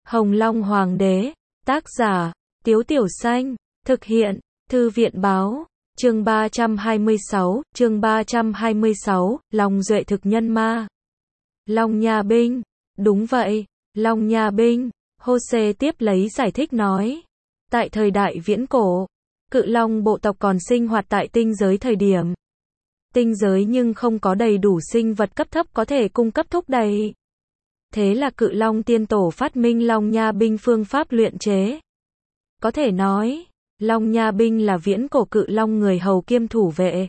Hồng Long Hoàng đế, tác giả, Tiếu Tiểu Xanh, thực hiện, Thư viện báo, chương 326, Long Duệ thực nhân ma. Long Nha binh, đúng vậy, Long Nha binh, Hosea tiếp lấy giải thích nói. Tại thời đại viễn cổ, cự long bộ tộc còn sinh hoạt tại tinh giới thời điểm. Tinh giới nhưng không có đầy đủ sinh vật cấp thấp có thể cung cấp thúc đẩy. Thế là cự long tiên tổ phát minh Long Nha binh phương pháp luyện chế. Có thể nói, Long Nha binh là viễn cổ cự long người hầu kiêm thủ vệ.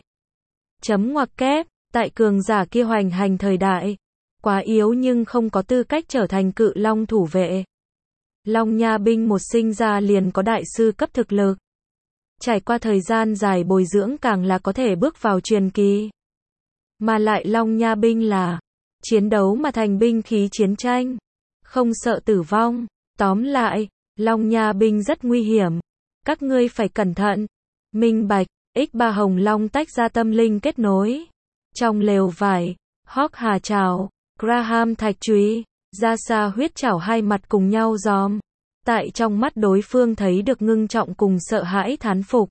Chấm ngoặc kép, tại cường giả kia hoành hành thời đại, quá yếu nhưng không có tư cách trở thành cự long thủ vệ. Long Nha binh một sinh ra liền có đại sư cấp thực lực. Trải qua thời gian dài bồi dưỡng càng là có thể bước vào truyền kỳ. Mà lại Long Nha binh là chiến đấu mà thành binh khí chiến tranh, không sợ tử vong. Tóm lại, Long Nha binh rất nguy hiểm. Các ngươi phải cẩn thận. Minh bạch, X3 Hồng Long tách ra tâm linh kết nối. Trong lều vải, Hawk Hà Trảo, Graham Thạch Chùy, Ra Xa Huyết Trảo hai mặt cùng nhau giòm. Tại trong mắt đối phương thấy được ngưng trọng cùng sợ hãi thán phục.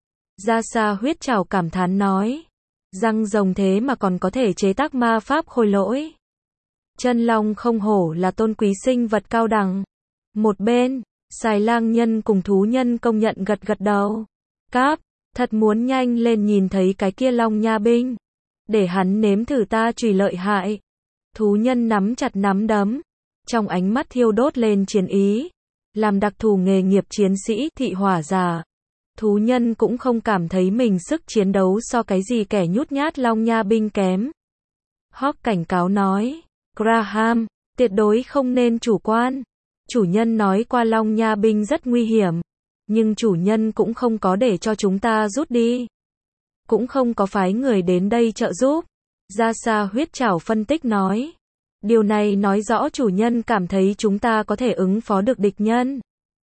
Ra Xa Huyết Trảo cảm thán nói. Răng rồng thế mà còn có thể chế tác ma pháp khôi lỗi. Chân long không hổ là tôn quý sinh vật cao đẳng. Một bên, Xài Lang nhân cùng thú nhân công nhận gật gật đầu. Cáp, thật muốn nhanh lên nhìn thấy cái kia Long Nha binh. Để hắn nếm thử ta chùy lợi hại. Thú nhân nắm chặt nắm đấm. Trong ánh mắt thiêu đốt lên chiến ý. Làm đặc thù nghề nghiệp chiến sĩ thị hỏa giả. Thú nhân cũng không cảm thấy mình sức chiến đấu so cái gì kẻ nhút nhát Long Nha binh kém. Hawk cảnh cáo nói. Graham, tuyệt đối không nên chủ quan. Chủ nhân nói qua Long Nha binh rất nguy hiểm. Nhưng chủ nhân cũng không có để cho chúng ta rút đi. Cũng không có phái người đến đây trợ giúp. Ra Xa Huyết Trảo phân tích nói. Điều này nói rõ chủ nhân cảm thấy chúng ta có thể ứng phó được địch nhân.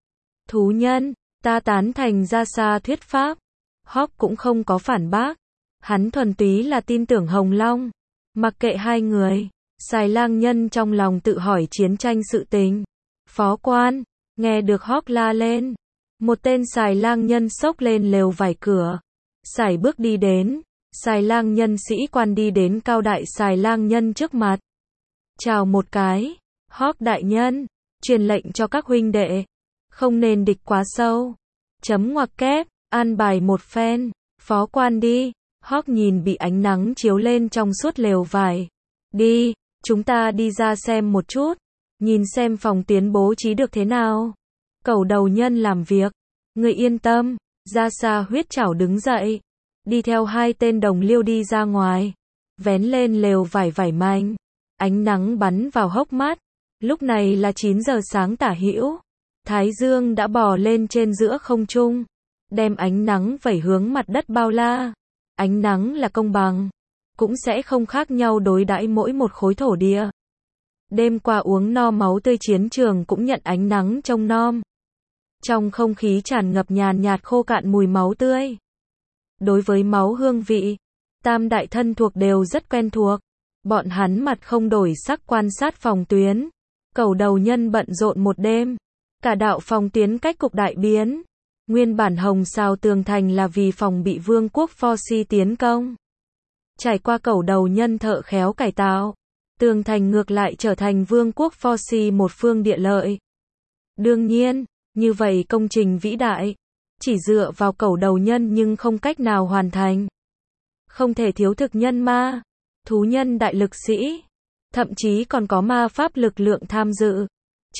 Thú nhân, ta tán thành Ra Xa thuyết pháp. Hawk cũng không có phản bác. Hắn thuần túy là tin tưởng Hồng Long. Mặc kệ hai người, Xài Lang nhân trong lòng tự hỏi chiến tranh sự tình. Phó quan, nghe được Hawk la lên. Một tên Xài Lang nhân xốc lên lều vải cửa. Sải bước đi đến. Xài Lang nhân sĩ quan đi đến cao đại Xài Lang nhân trước mặt. Chào một cái. Hawk đại nhân, truyền lệnh cho các huynh đệ. Không nên địch quá sâu. Chấm ngoặc kép, an bài một phen. Phó quan đi. Hawk nhìn bị ánh nắng chiếu lên trong suốt lều vải. Đi, chúng ta đi ra xem một chút. Nhìn xem phòng tuyến bố trí được thế nào. Cẩu đầu nhân làm việc. Người yên tâm. Ra Xa Huyết Trảo đứng dậy. Đi theo hai tên đồng liêu đi ra ngoài. Vén lên lều vải vải manh. Ánh nắng bắn vào hốc mắt. Lúc này là 9 giờ sáng tả hữu. Thái dương đã bò lên trên giữa không trung. Đem ánh nắng vẩy hướng mặt đất bao la. Ánh nắng là công bằng. Cũng sẽ không khác nhau đối đãi mỗi một khối thổ địa. Đêm qua uống no máu tươi chiến trường cũng nhận ánh nắng trông nom. Trong không khí tràn ngập nhàn nhạt khô cạn mùi máu tươi. Đối với máu hương vị, tam đại thân thuộc đều rất quen thuộc. Bọn hắn mặt không đổi sắc quan sát phòng tuyến. Cẩu đầu nhân bận rộn một đêm. Cả đạo phòng tuyến cách cục đại biến. Nguyên bản hồng sao tường thành là vì phòng bị vương quốc Forsi tiến công. Trải qua cẩu đầu nhân thợ khéo cải tạo. Tường thành ngược lại trở thành vương quốc Forsi một phương địa lợi. Đương nhiên, như vậy công trình vĩ đại, chỉ dựa vào cẩu đầu nhân nhưng không cách nào hoàn thành. Không thể thiếu thực nhân ma, thú nhân đại lực sĩ, thậm chí còn có ma pháp lực lượng tham dự.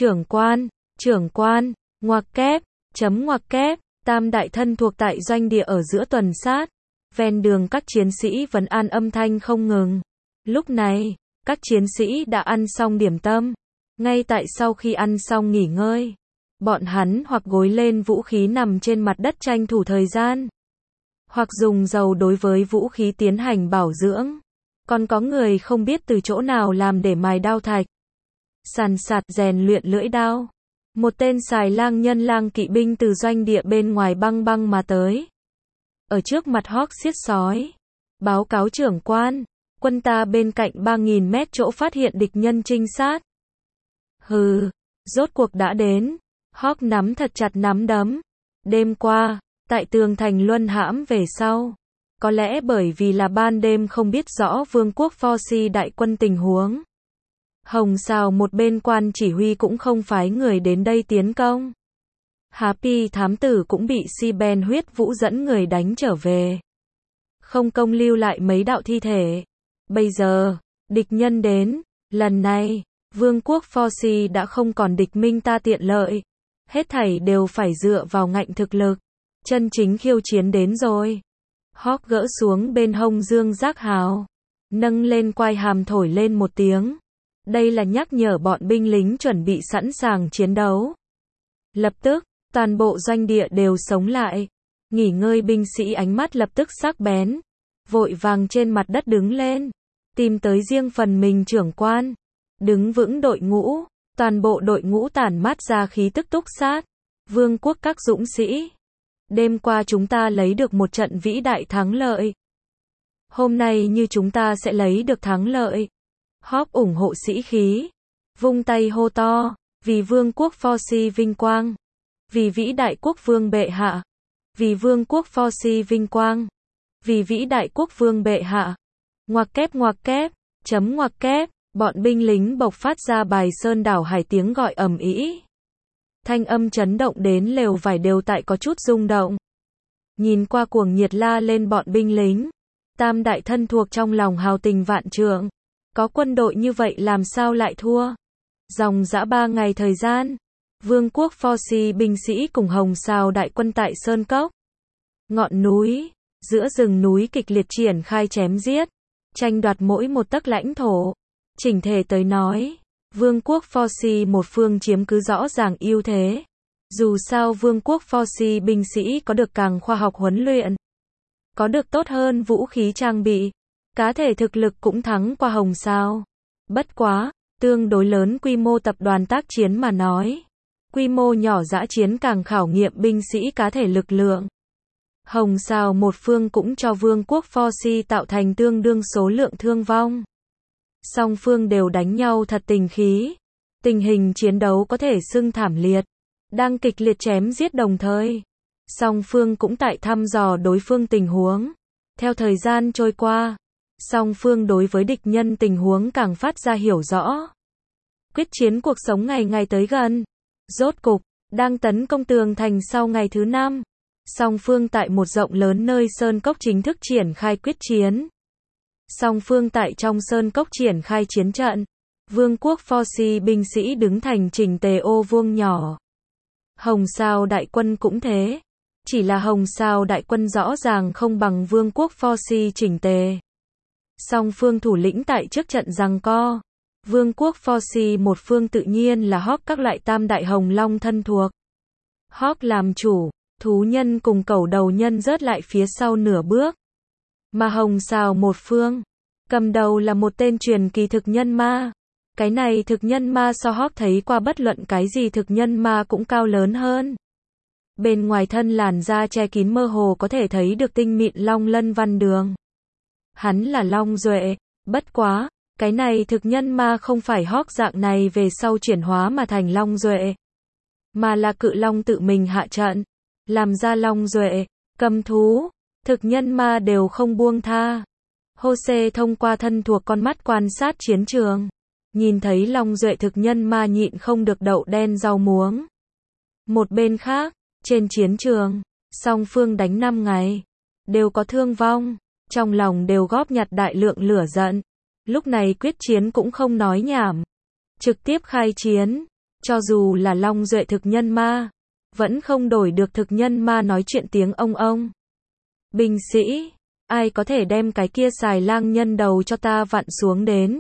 Trưởng quan, ngoặc kép, chấm ngoặc kép, tam đại thân thuộc tại doanh địa ở giữa tuần sát. Ven đường các chiến sĩ vẫn an âm thanh không ngừng. Lúc này, các chiến sĩ đã ăn xong điểm tâm. Ngay tại sau khi ăn xong nghỉ ngơi, bọn hắn hoặc gối lên vũ khí nằm trên mặt đất tranh thủ thời gian, hoặc dùng dầu đối với vũ khí tiến hành bảo dưỡng. Còn có người không biết từ chỗ nào làm để mài đao thạch. Sàn sạt rèn luyện lưỡi đao. Một tên Xài Lang nhân lang kỵ binh từ doanh địa bên ngoài băng băng mà tới. Ở trước mặt Hawk xiết sói. Báo cáo trưởng quan. Quân ta bên cạnh 3.000 mét chỗ phát hiện địch nhân trinh sát. Hừ, Rốt cuộc đã đến. Hawk nắm thật chặt nắm đấm. Đêm qua, tại tường thành luân hãm về sau. Có lẽ bởi vì là ban đêm không biết rõ vương quốc Forci đại quân tình huống. Hồng Sào một bên quan chỉ huy cũng không phái người đến đây tiến công. Happy thám tử cũng bị Si Ben huyết vũ dẫn người đánh trở về. Không công lưu lại mấy đạo thi thể. Bây giờ, địch nhân đến. Lần này, vương quốc Forci đã không còn địch minh ta tiện lợi. Hết thảy đều phải dựa vào ngạnh thực lực. Chân chính khiêu chiến đến rồi. Hawk gỡ xuống bên hông dương giác hào. Nâng lên quai hàm thổi lên một tiếng. Đây là nhắc nhở bọn binh lính chuẩn bị sẵn sàng chiến đấu. Lập tức, toàn bộ doanh địa đều sống lại. Nghỉ ngơi binh sĩ ánh mắt lập tức sắc bén. Vội vàng trên mặt đất đứng lên. Tìm tới riêng phần mình trưởng quan. Đứng vững đội ngũ. Toàn bộ đội ngũ tản mát ra khí tức túc sát. Vương quốc các dũng sĩ. Đêm qua chúng ta lấy được một trận vĩ đại thắng lợi. Hôm nay như chúng ta sẽ lấy được thắng lợi. Hawk ủng hộ sĩ khí. Vung tay hô to. Vì vương quốc Forci vinh quang. Vì vĩ đại quốc vương bệ hạ. Vì vương quốc Forci vinh quang. Vì vĩ đại quốc vương bệ hạ. Ngoặc kép, chấm ngoặc kép. Bọn binh lính bộc phát ra bài sơn đảo hải tiếng gọi ầm ĩ. Thanh âm chấn động đến lều vải đều tại có chút rung động. Nhìn qua cuồng nhiệt la lên bọn binh lính. Tam đại thân thuộc trong lòng hào tình vạn trượng. Có quân đội như vậy làm sao lại thua? Dòng dã 3 ngày thời gian. Vương quốc Forci binh sĩ cùng Hồng Sào đại quân tại Sơn Cốc. Ngọn núi. Giữa rừng núi kịch liệt triển khai chém giết. Tranh đoạt mỗi một tấc lãnh thổ. Chỉnh thể tới nói. Vương quốc Forci một phương chiếm cứ rõ ràng ưu thế. Dù sao vương quốc Forci binh sĩ có được càng khoa học huấn luyện. Có được tốt hơn vũ khí trang bị. Cá thể thực lực cũng thắng qua Hồng Sào. Bất quá, tương đối lớn quy mô tập đoàn tác chiến mà nói. Quy mô nhỏ dã chiến càng khảo nghiệm binh sĩ cá thể lực lượng. Hồng Sào một phương cũng cho vương quốc Forci tạo thành tương đương số lượng thương vong. Song phương đều đánh nhau thật tình khí. Tình hình chiến đấu có thể xưng thảm liệt. Đang kịch liệt chém giết đồng thời. Song phương cũng tại thăm dò đối phương tình huống. Theo thời gian trôi qua, song phương đối với địch nhân tình huống càng phát ra hiểu rõ. Quyết chiến cuộc sống ngày ngày tới gần. Rốt cục, đang tấn công tường thành sau ngày thứ 5. Song phương tại một rộng lớn nơi Sơn Cốc chính thức triển khai quyết chiến. Song phương tại trong Sơn Cốc triển khai chiến trận. Vương quốc Forci binh sĩ đứng thành chỉnh tề ô vuông nhỏ. Hồng Sào đại quân cũng thế. Chỉ là Hồng Sào đại quân rõ ràng không bằng vương quốc Forci chỉnh tề. Song phương thủ lĩnh tại trước trận giằng co. Vương quốc Forci một phương tự nhiên là Hawk các loại tam đại hồng long thân thuộc. Hawk làm chủ, thú nhân cùng cẩu đầu nhân rớt lại phía sau nửa bước. Mà Hồng Sào một phương, cầm đầu là một tên truyền kỳ thực nhân ma. Cái này thực nhân ma so Hawk thấy qua bất luận cái gì thực nhân ma cũng cao lớn hơn. Bên ngoài thân làn da che kín mơ hồ có thể thấy được tinh mịn long lân văn đường. Hắn là Long Duệ, bất quá, cái này thực nhân ma không phải Hawk dạng này về sau chuyển hóa mà thành Long Duệ. Mà là cự long tự mình hạ trận, làm ra Long Duệ, cầm thú, thực nhân ma đều không buông tha. Jose thông qua thân thuộc con mắt quan sát chiến trường. Nhìn thấy Long Duệ thực nhân ma nhịn không được đậu đen rau muống. Một bên khác, trên chiến trường, song phương đánh 5 ngày, đều có thương vong, trong lòng đều góp nhặt đại lượng lửa giận. Lúc này quyết chiến cũng không nói nhảm, trực tiếp khai chiến. Cho dù là Long Duệ thực nhân ma, vẫn không đổi được thực nhân ma nói chuyện tiếng ông. Binh sĩ, ai có thể đem cái kia xài lang nhân đầu cho ta vặn xuống đến?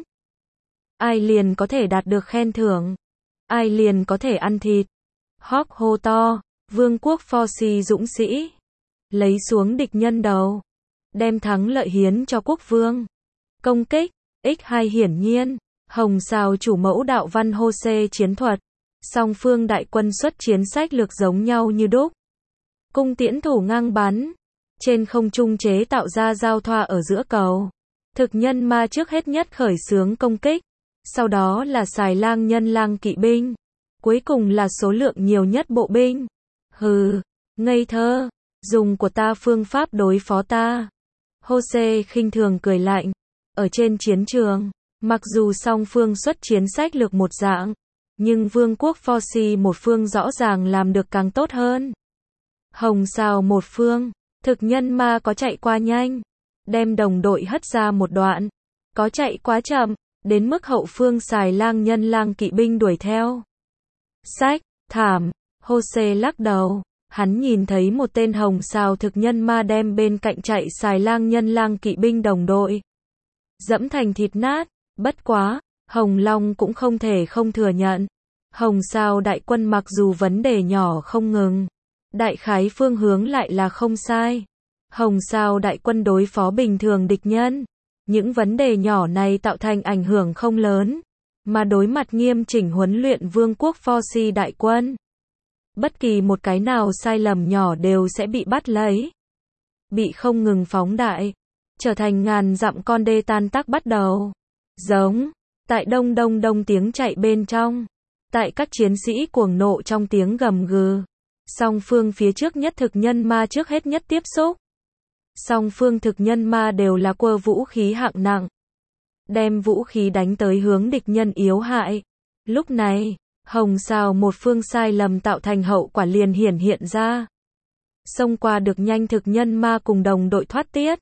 Ai liền có thể đạt được khen thưởng? Ai liền có thể ăn thịt? Hawk hô to, vương quốc Forci dũng sĩ, lấy xuống địch nhân đầu, đem thắng lợi hiến cho quốc vương. Công kích, X2 hiển nhiên, Hồng Sào chủ mẫu đạo văn Jose chiến thuật. Song phương đại quân xuất chiến sách lược giống nhau như đúc. Cung tiễn thủ ngang bắn, trên không trung chế tạo ra giao thoa ở giữa cầu. Thực nhân ma trước hết nhất khởi xướng công kích, sau đó là xài lang nhân lang kỵ binh. cuối cùng là số lượng nhiều nhất bộ binh. Hừ, ngây thơ, dùng của ta phương pháp đối phó ta. Jose khinh thường cười lạnh. Ở trên chiến trường, mặc dù song phương xuất chiến sách lược một dạng, nhưng vương quốc Forci một phương rõ ràng làm được càng tốt hơn. Hồng Sao một phương, thực nhân ma có chạy qua nhanh, đem đồng đội hất ra một đoạn, có chạy quá chậm, đến mức hậu phương xài lang nhân lang kỵ binh đuổi theo. Sách, thảm, Jose lắc đầu, hắn nhìn thấy một tên Hồng Sao thực nhân ma đem bên cạnh chạy xài lang nhân lang kỵ binh đồng đội dẫm thành thịt nát, bất quá, Hồng Long cũng không thể không thừa nhận. Hồng Sao đại quân mặc dù vấn đề nhỏ không ngừng, đại khái phương hướng lại là không sai. Hồng Sao đại quân đối phó bình thường địch nhân, những vấn đề nhỏ này tạo thành ảnh hưởng không lớn, mà đối mặt nghiêm chỉnh huấn luyện vương quốc Forci đại quân, bất kỳ một cái nào sai lầm nhỏ đều sẽ bị bắt lấy, bị không ngừng phóng đại, trở thành ngàn dặm con đê tan tác bắt đầu. Giống, tại đông đông đông tiếng chạy bên trong, tại các chiến sĩ cuồng nộ trong tiếng gầm gừ, song phương phía trước nhất thực nhân ma trước hết nhất tiếp xúc. Song phương thực nhân ma đều là quơ vũ khí hạng nặng, đem vũ khí đánh tới hướng địch nhân yếu hại. Lúc này, Hồng Sao một phương sai lầm tạo thành hậu quả liền hiện ra. Xông qua được nhanh thực nhân ma cùng đồng đội thoát tiết,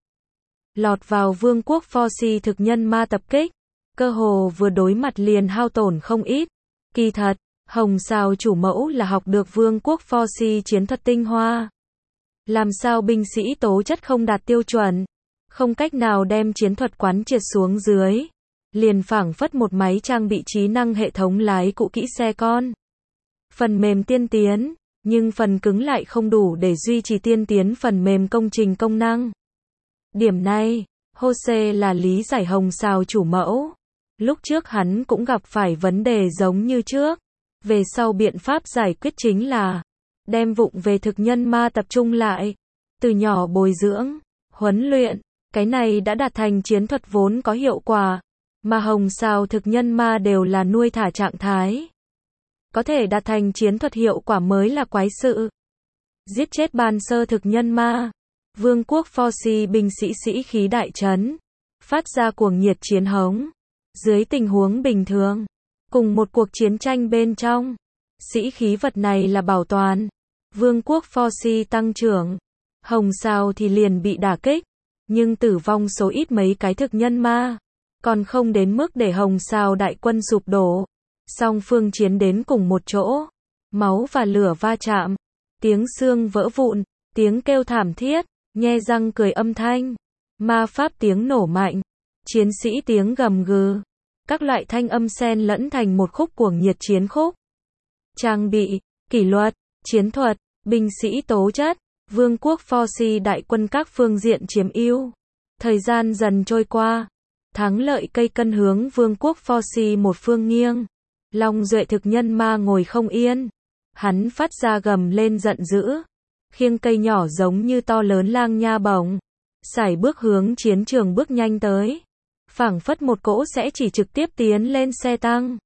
lọt vào vương quốc Forci thực nhân ma tập kích, cơ hồ vừa đối mặt liền hao tổn không ít. Kỳ thật, Hồng Sao chủ mẫu là học được vương quốc Forci chiến thuật tinh hoa. Làm sao binh sĩ tố chất không đạt tiêu chuẩn, không cách nào đem chiến thuật quán triệt xuống dưới, liền phảng phất một máy trang bị trí năng hệ thống lái cũ kỹ xe con. Phần mềm tiên tiến, nhưng phần cứng lại không đủ để duy trì tiên tiến phần mềm công trình công năng. Điểm này, Jose là lý giải Hồng Sao chủ mẫu. Lúc trước hắn cũng gặp phải vấn đề giống như trước. Về sau biện pháp giải quyết chính là đem vụng về thực nhân ma tập trung lại, từ nhỏ bồi dưỡng, huấn luyện, cái này đã đạt thành chiến thuật vốn có hiệu quả, mà Hồng Sao thực nhân ma đều là nuôi thả trạng thái. Có thể đạt thành chiến thuật hiệu quả mới là quái sự. Giết chết ban sơ thực nhân ma, vương quốc Forci binh sĩ sĩ khí đại trấn, phát ra cuồng nhiệt chiến hống. Dưới tình huống bình thường, cùng một cuộc chiến tranh bên trong, sĩ khí vật này là bảo toàn. Vương quốc Forci tăng trưởng, Hồng Sao thì liền bị đả kích, nhưng tử vong số ít mấy cái thực nhân ma, còn không đến mức để Hồng Sao đại quân sụp đổ. Song phương chiến đến cùng một chỗ, máu và lửa va chạm, tiếng xương vỡ vụn, tiếng kêu thảm thiết, nhe răng cười âm thanh, ma pháp tiếng nổ mạnh, chiến sĩ tiếng gầm gừ, các loại thanh âm xen lẫn thành một khúc cuồng nhiệt chiến khúc. Trang bị, kỷ luật, chiến thuật, binh sĩ tố chất, vương quốc Forci đại quân các phương diện chiếm ưu. Thời gian dần trôi qua, thắng lợi cây cân hướng vương quốc Forci một phương nghiêng. Long Duệ thực nhân ma ngồi không yên, hắn phát ra gầm lên giận dữ, khiêng cây nhỏ giống như to lớn lang nha bổng, sải bước hướng chiến trường bước nhanh tới, phảng phất một cỗ sẽ chỉ trực tiếp tiến lên xe tăng.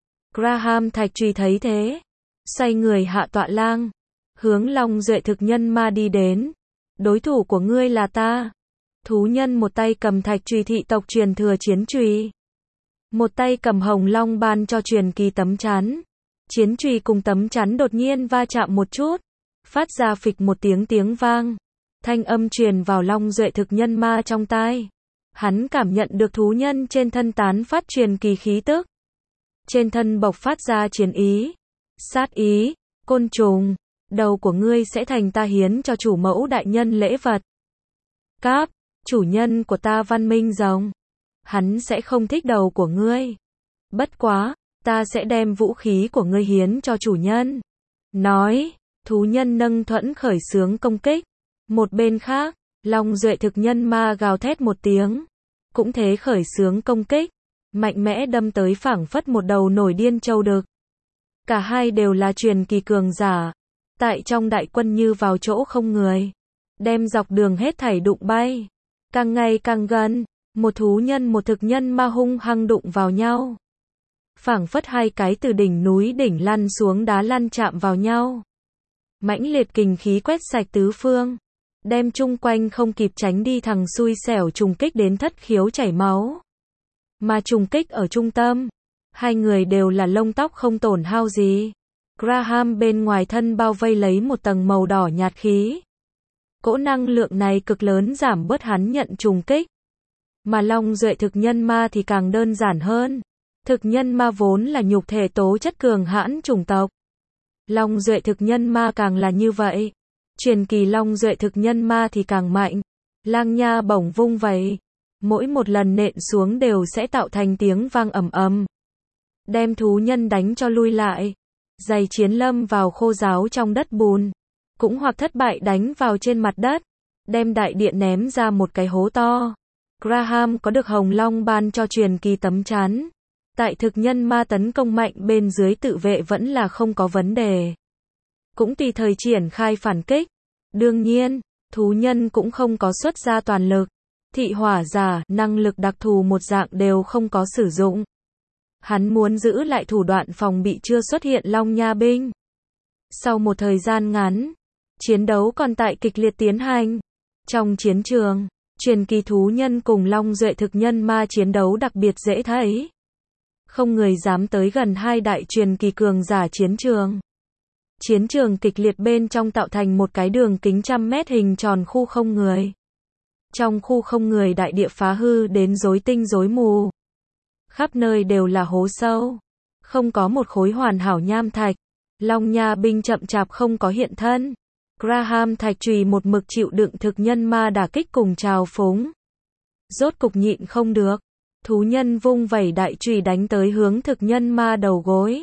Graham Thạch Truy thấy thế, xoay người hạ tọa lang, hướng Long Duệ thực nhân ma đi đến. Đối thủ của ngươi là ta. Thú nhân một tay cầm Thạch Truy thị tộc truyền thừa chiến chùy, một tay cầm Hồng Long ban cho truyền kỳ tấm chắn. Chiến chùy cùng tấm chắn đột nhiên va chạm một chút, phát ra phịch một tiếng vang. Thanh âm truyền vào Long Duệ thực nhân ma trong tai. Hắn cảm nhận được thú nhân trên thân tán phát truyền kỳ khí tức. Trên thân bộc phát ra chiến ý, sát ý, côn trùng, đầu của ngươi sẽ thành ta hiến cho chủ mẫu đại nhân lễ vật. Cáp, chủ nhân của ta văn minh rồng. Hắn sẽ không thích đầu của ngươi. Bất quá, ta sẽ đem vũ khí của ngươi hiến cho chủ nhân. Nói, thú nhân nâng thuẫn khởi xướng công kích. Một bên khác, Long Duệ thực nhân ma gào thét một tiếng, cũng thế khởi xướng công kích, mạnh mẽ đâm tới phảng phất một đầu nổi điên châu đực. Cả hai đều là truyền kỳ cường giả, tại trong đại quân như vào chỗ không người, đem dọc đường hết thảy đụng bay. Càng ngày càng gần, một thú nhân một thực nhân ma hung hăng đụng vào nhau. phảng phất hai cái từ đỉnh núi đỉnh lăn xuống đá lăn chạm vào nhau. Mãnh liệt kình khí quét sạch tứ phương, đem chung quanh không kịp tránh đi thằng xui xẻo trùng kích đến thất khiếu chảy máu. Mà trùng kích ở trung tâm, hai người đều là lông tóc không tổn hao gì. Graham bên ngoài thân bao vây lấy một tầng màu đỏ nhạt khí. Cỗ năng lượng này cực lớn giảm bớt hắn nhận trùng kích. Mà Long Duệ thực nhân ma thì càng đơn giản hơn. Thực nhân ma vốn là nhục thể tố chất cường hãn chủng tộc. Long Duệ thực nhân ma càng là như vậy. Truyền kỳ Long Duệ thực nhân ma thì càng mạnh. Lang nha bổng vung vẩy, mỗi một lần nện xuống đều sẽ tạo thành tiếng vang ầm ầm, đem thú nhân đánh cho lui lại. Giày chiến lâm vào khô ráo trong đất bùn, cũng hoặc thất bại đánh vào trên mặt đất, đem đại địa ném ra một cái hố to. Graham có được Hồng Long ban cho truyền kỳ tấm chắn. Tại thực nhân ma tấn công mạnh bên dưới tự vệ vẫn là không có vấn đề. Cũng tùy thời triển khai phản kích. Đương nhiên, thú nhân cũng không có xuất ra toàn lực. Thị hỏa giả, năng lực đặc thù một dạng đều không có sử dụng. Hắn muốn giữ lại thủ đoạn phòng bị chưa xuất hiện Long Nha binh. Sau một thời gian ngắn, chiến đấu còn tại kịch liệt tiến hành. Trong chiến trường, truyền kỳ thú nhân cùng Long Duệ thực nhân ma chiến đấu đặc biệt dễ thấy. Không người dám tới gần hai đại truyền kỳ cường giả chiến trường. Chiến trường kịch liệt bên trong tạo thành một cái đường kính 100 mét hình tròn khu không người. Trong khu không người đại địa phá hư đến rối tinh rối mù. Khắp nơi đều là hố sâu. Không có một khối hoàn hảo nham thạch. Long Nha binh chậm chạp không có hiện thân. Graham thạch chùy một mực chịu đựng thực nhân ma đả kích cùng trào phúng. Rốt cục nhịn không được. Thú nhân vung vẩy đại chùy đánh tới hướng thực nhân ma đầu gối.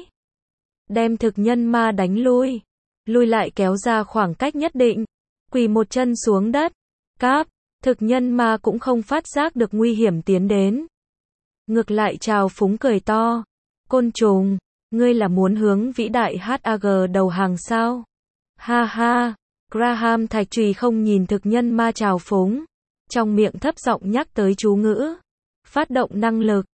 Đem thực nhân ma đánh lui. Lui lại kéo ra khoảng cách nhất định. Quỳ một chân xuống đất. Cáp. Thực nhân ma cũng không phát giác được nguy hiểm tiến đến. Ngược lại trào phúng cười to. Côn trùng, ngươi là muốn hướng vĩ đại HAG đầu hàng sao? Ha ha. Graham thạch chùy không nhìn thực nhân ma trào phúng. Trong miệng thấp giọng nhắc tới chú ngữ. Phát động năng lực.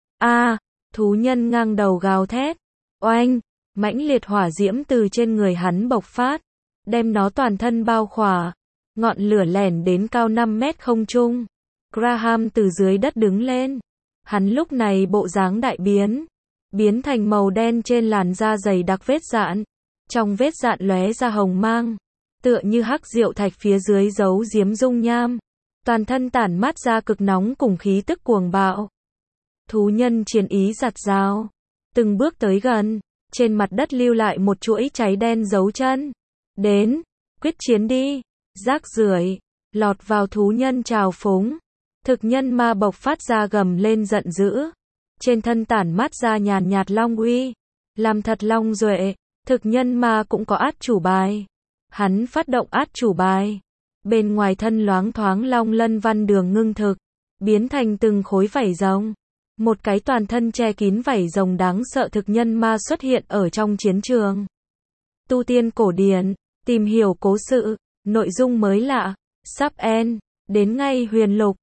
Thú nhân ngang đầu gào thét. Oanh, mãnh liệt hỏa diễm từ trên người hắn bộc phát. Đem nó toàn thân bao khỏa. Ngọn lửa lẻn đến cao 5 mét không trung. Graham từ dưới đất đứng lên. Hắn lúc này bộ dáng đại biến. Biến thành màu đen trên làn da dày đặc vết dạn. Trong vết dạn lóe ra hồng mang. Tựa như hắc diệu thạch phía dưới giấu giếm dung nham. Toàn thân tản mát ra cực nóng cùng khí tức cuồng bạo. Thú nhân chiến ý giặt rào. Từng bước tới gần. Trên mặt đất lưu lại một chuỗi cháy đen dấu chân. Đến. Quyết chiến đi. Rác rưởi. Lọt vào thú nhân trào phúng. Thực nhân ma bộc phát ra gầm lên giận dữ. Trên thân tản mát ra nhàn nhạt long uy. Làm thật Long Duệ. Thực nhân ma cũng có át chủ bài. Hắn phát động át chủ bài. Bên ngoài thân loáng thoáng long lân văn đường ngưng thực. Biến thành từng khối vảy rồng. Một cái toàn thân che kín vảy rồng đáng sợ thực nhân ma xuất hiện ở trong chiến trường. Tu tiên cổ điển. Tìm hiểu cố sự. Nội dung mới lạ. Sub N. Đến ngay huyền lục.